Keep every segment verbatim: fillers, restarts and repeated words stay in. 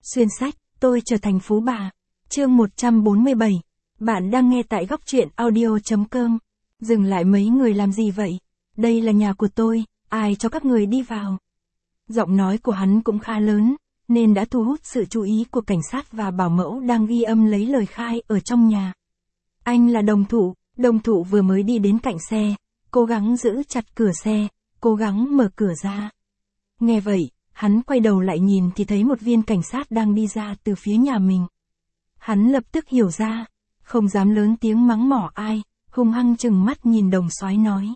Xuyên sách, tôi trở thành phú bà. Chương một trăm bốn mươi bảy. Bạn đang nghe tại góc truyện audio.com. Dừng lại mấy người làm gì vậy? Đây là nhà của tôi, ai cho các người đi vào? Giọng nói của hắn cũng khá lớn, nên đã thu hút sự chú ý của cảnh sát và bảo mẫu đang ghi âm lấy lời khai ở trong nhà. Anh là đồng thụ, đồng thụ vừa mới đi đến cạnh xe, cố gắng giữ chặt cửa xe, cố gắng mở cửa ra. Nghe vậy, hắn quay đầu lại nhìn thì thấy một viên cảnh sát đang đi ra từ phía nhà mình. Hắn lập tức hiểu ra, không dám lớn tiếng mắng mỏ ai, hung hăng chừng mắt nhìn đồng soái nói.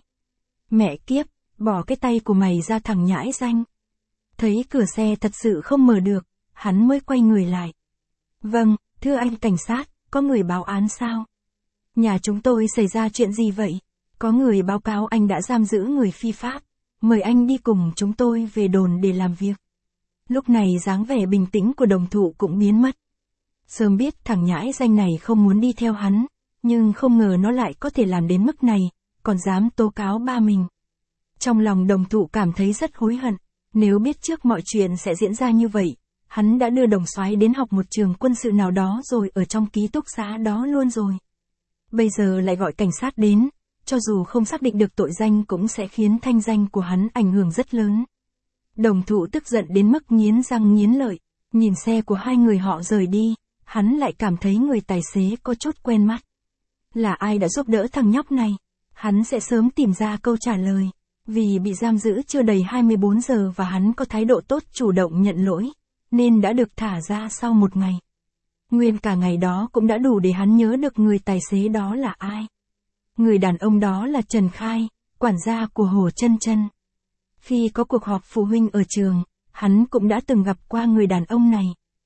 Mẹ kiếp, bỏ cái tay của mày ra thằng nhãi danh. Thấy cửa xe thật sự không mở được, hắn mới quay người lại. Vâng, thưa anh cảnh sát, có người báo án sao? Nhà chúng tôi xảy ra chuyện gì vậy? Có người báo cáo anh đã giam giữ người phi pháp. Mời anh đi cùng chúng tôi về đồn để làm việc. Lúc này dáng vẻ bình tĩnh của đồng thụ cũng biến mất. Sớm biết thằng nhãi danh này không muốn đi theo hắn, nhưng không ngờ nó lại có thể làm đến mức này, còn dám tố cáo ba mình. Trong lòng đồng thụ cảm thấy rất hối hận, nếu biết trước mọi chuyện sẽ diễn ra như vậy, hắn đã đưa đồng soái đến học một trường quân sự nào đó rồi ở trong ký túc xá đó luôn rồi. Bây giờ lại gọi cảnh sát đến, cho dù không xác định được tội danh cũng sẽ khiến thanh danh của hắn ảnh hưởng rất lớn. Đồng thụ tức giận đến mức nghiến răng nghiến lợi, nhìn xe của hai người họ rời đi, hắn lại cảm thấy người tài xế có chút quen mắt. Là ai đã giúp đỡ thằng nhóc này? Hắn sẽ sớm tìm ra câu trả lời, vì bị giam giữ chưa đầy hai mươi bốn giờ và hắn có thái độ tốt chủ động nhận lỗi, nên đã được thả ra sau một ngày. Nguyên cả ngày đó cũng đã đủ để hắn nhớ được người tài xế đó là ai. Người đàn ông đó là Trần Khai, quản gia của Hồ Chân Chân. Khi có cuộc họp phụ huynh ở trường, hắn cũng đã từng gặp qua người đàn ông này.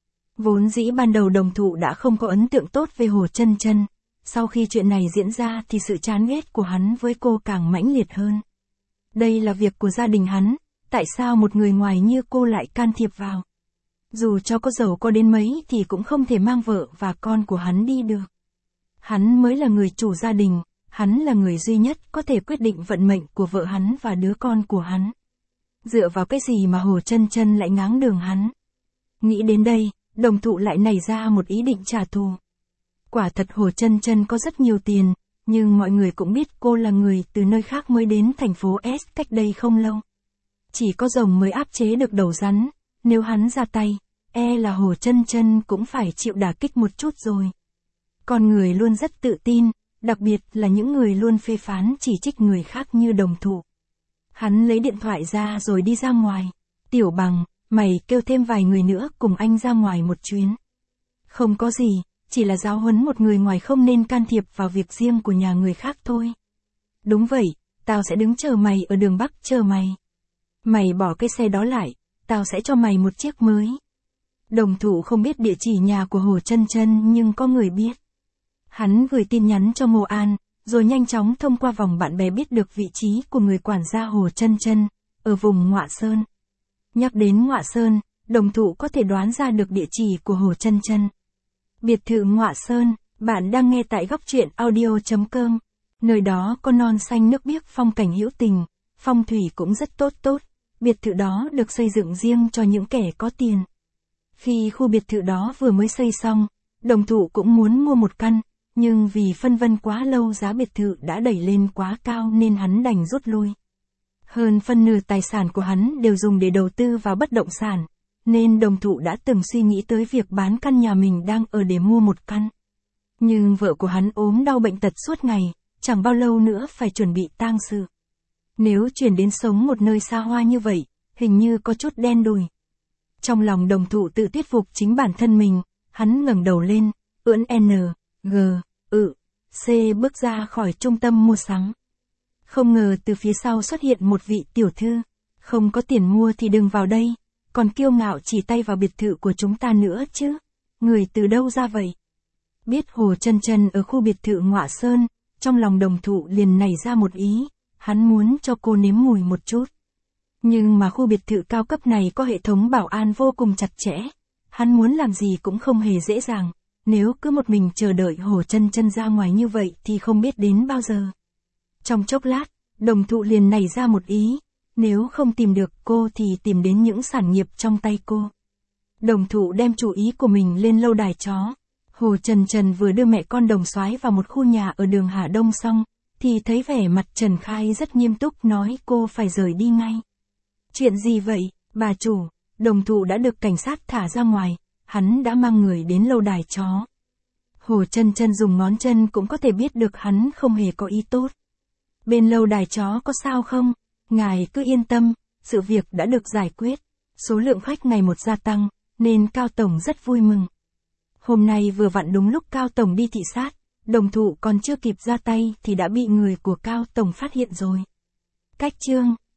Vốn dĩ ban đầu đồng thụ đã không có ấn tượng tốt về Hồ Chân Chân, sau khi chuyện này diễn ra thì sự chán ghét của hắn với cô càng mãnh liệt hơn. Đây là việc của gia đình hắn, tại sao một người ngoài như cô lại can thiệp vào? Dù cho có giàu có đến mấy thì cũng không thể mang vợ và con của hắn đi được. Hắn mới là người chủ gia đình. Hắn là người duy nhất có thể quyết định vận mệnh của vợ hắn và đứa con của hắn. Dựa vào cái gì mà Hồ Chân Chân lại ngáng đường hắn? Nghĩ đến đây, đồng thụ lại nảy ra một ý định trả thù. Quả thật Hồ Chân Chân có rất nhiều tiền, nhưng mọi người cũng biết cô là người từ nơi khác mới đến thành phố S cách đây không lâu. Chỉ có rồng mới áp chế được đầu rắn, nếu hắn ra tay, e là Hồ Chân Chân cũng phải chịu đả kích một chút rồi. Con người luôn rất tự tin. Đặc biệt là những người luôn phê phán chỉ trích người khác như đồng thụ. Hắn lấy điện thoại ra rồi đi ra ngoài. Tiểu Bằng, mày kêu thêm vài người nữa cùng anh ra ngoài một chuyến. Không có gì, chỉ là giáo huấn một người ngoài không nên can thiệp vào việc riêng của nhà người khác thôi. Đúng vậy, tao sẽ đứng chờ mày ở đường Bắc chờ mày. Mày bỏ cái xe đó lại, tao sẽ cho mày một chiếc mới. Đồng thụ không biết địa chỉ nhà của Hồ Chân Chân nhưng có người biết. Hắn gửi tin nhắn cho Ngô An, rồi nhanh chóng thông qua vòng bạn bè biết được vị trí của người quản gia Hồ Chân Chân, ở vùng Ngọa Sơn. Nhắc đến Ngọa Sơn, đồng thụ có thể đoán ra được địa chỉ của Hồ Chân Chân. Biệt thự Ngọa Sơn, bạn đang nghe tại góc truyện audio.com. Nơi đó có non xanh nước biếc phong cảnh hữu tình, phong thủy cũng rất tốt tốt. Biệt thự đó được xây dựng riêng cho những kẻ có tiền. Khi khu biệt thự đó vừa mới xây xong, đồng thụ cũng muốn mua một căn. Nhưng vì phân vân quá lâu giá biệt thự đã đẩy lên quá cao nên hắn đành rút lui. Hơn phân nửa tài sản của hắn đều dùng để đầu tư vào bất động sản, nên đồng thụ đã từng suy nghĩ tới việc bán căn nhà mình đang ở để mua một căn. Nhưng vợ của hắn ốm đau bệnh tật suốt ngày, chẳng bao lâu nữa phải chuẩn bị tang sự. Nếu chuyển đến sống một nơi xa hoa như vậy, hình như có chút đen đủi. Trong lòng đồng thụ tự thuyết phục chính bản thân mình, hắn ngẩng đầu lên, ưỡn N. G, ự, C bước ra khỏi trung tâm mua sắm. Không ngờ từ phía sau xuất hiện một vị tiểu thư. Không có tiền mua thì đừng vào đây, còn kiêu ngạo chỉ tay vào biệt thự của chúng ta nữa chứ. Người từ đâu ra vậy? Biết Hồ Chân Chân ở khu biệt thự Ngọa Sơn, trong lòng đồng thụ liền nảy ra một ý, hắn muốn cho cô nếm mùi một chút. Nhưng mà khu biệt thự cao cấp này có hệ thống bảo an vô cùng chặt chẽ, hắn muốn làm gì cũng không hề dễ dàng. Nếu cứ một mình chờ đợi Hồ Chân Chân ra ngoài như vậy thì không biết đến bao giờ. Trong chốc lát, đồng thụ liền nảy ra một ý, nếu không tìm được cô thì tìm đến những sản nghiệp trong tay cô. Đồng Thụ đem chú ý của mình lên lâu đài chó. Hồ Trần Trần vừa đưa mẹ con Đồng Soái vào một khu nhà ở đường Hà Đông xong, thì thấy vẻ mặt Trần Khai rất nghiêm túc nói cô phải rời đi ngay. Chuyện gì vậy, bà chủ? Đồng Thụ đã được cảnh sát thả ra ngoài, hắn đã mang người đến lâu đài chó. Hồ Trân Trân dùng ngón chân cũng có thể biết được hắn không hề có ý tốt. Bên lâu đài chó có sao không? Ngài cứ yên tâm, sự việc đã được giải quyết. Số lượng khách ngày một gia tăng, nên Cao Tổng rất vui mừng. Hôm nay vừa vặn đúng lúc Cao Tổng đi thị sát, Đồng Thụ còn chưa kịp ra tay thì đã bị người của Cao Tổng phát hiện rồi. Cách chương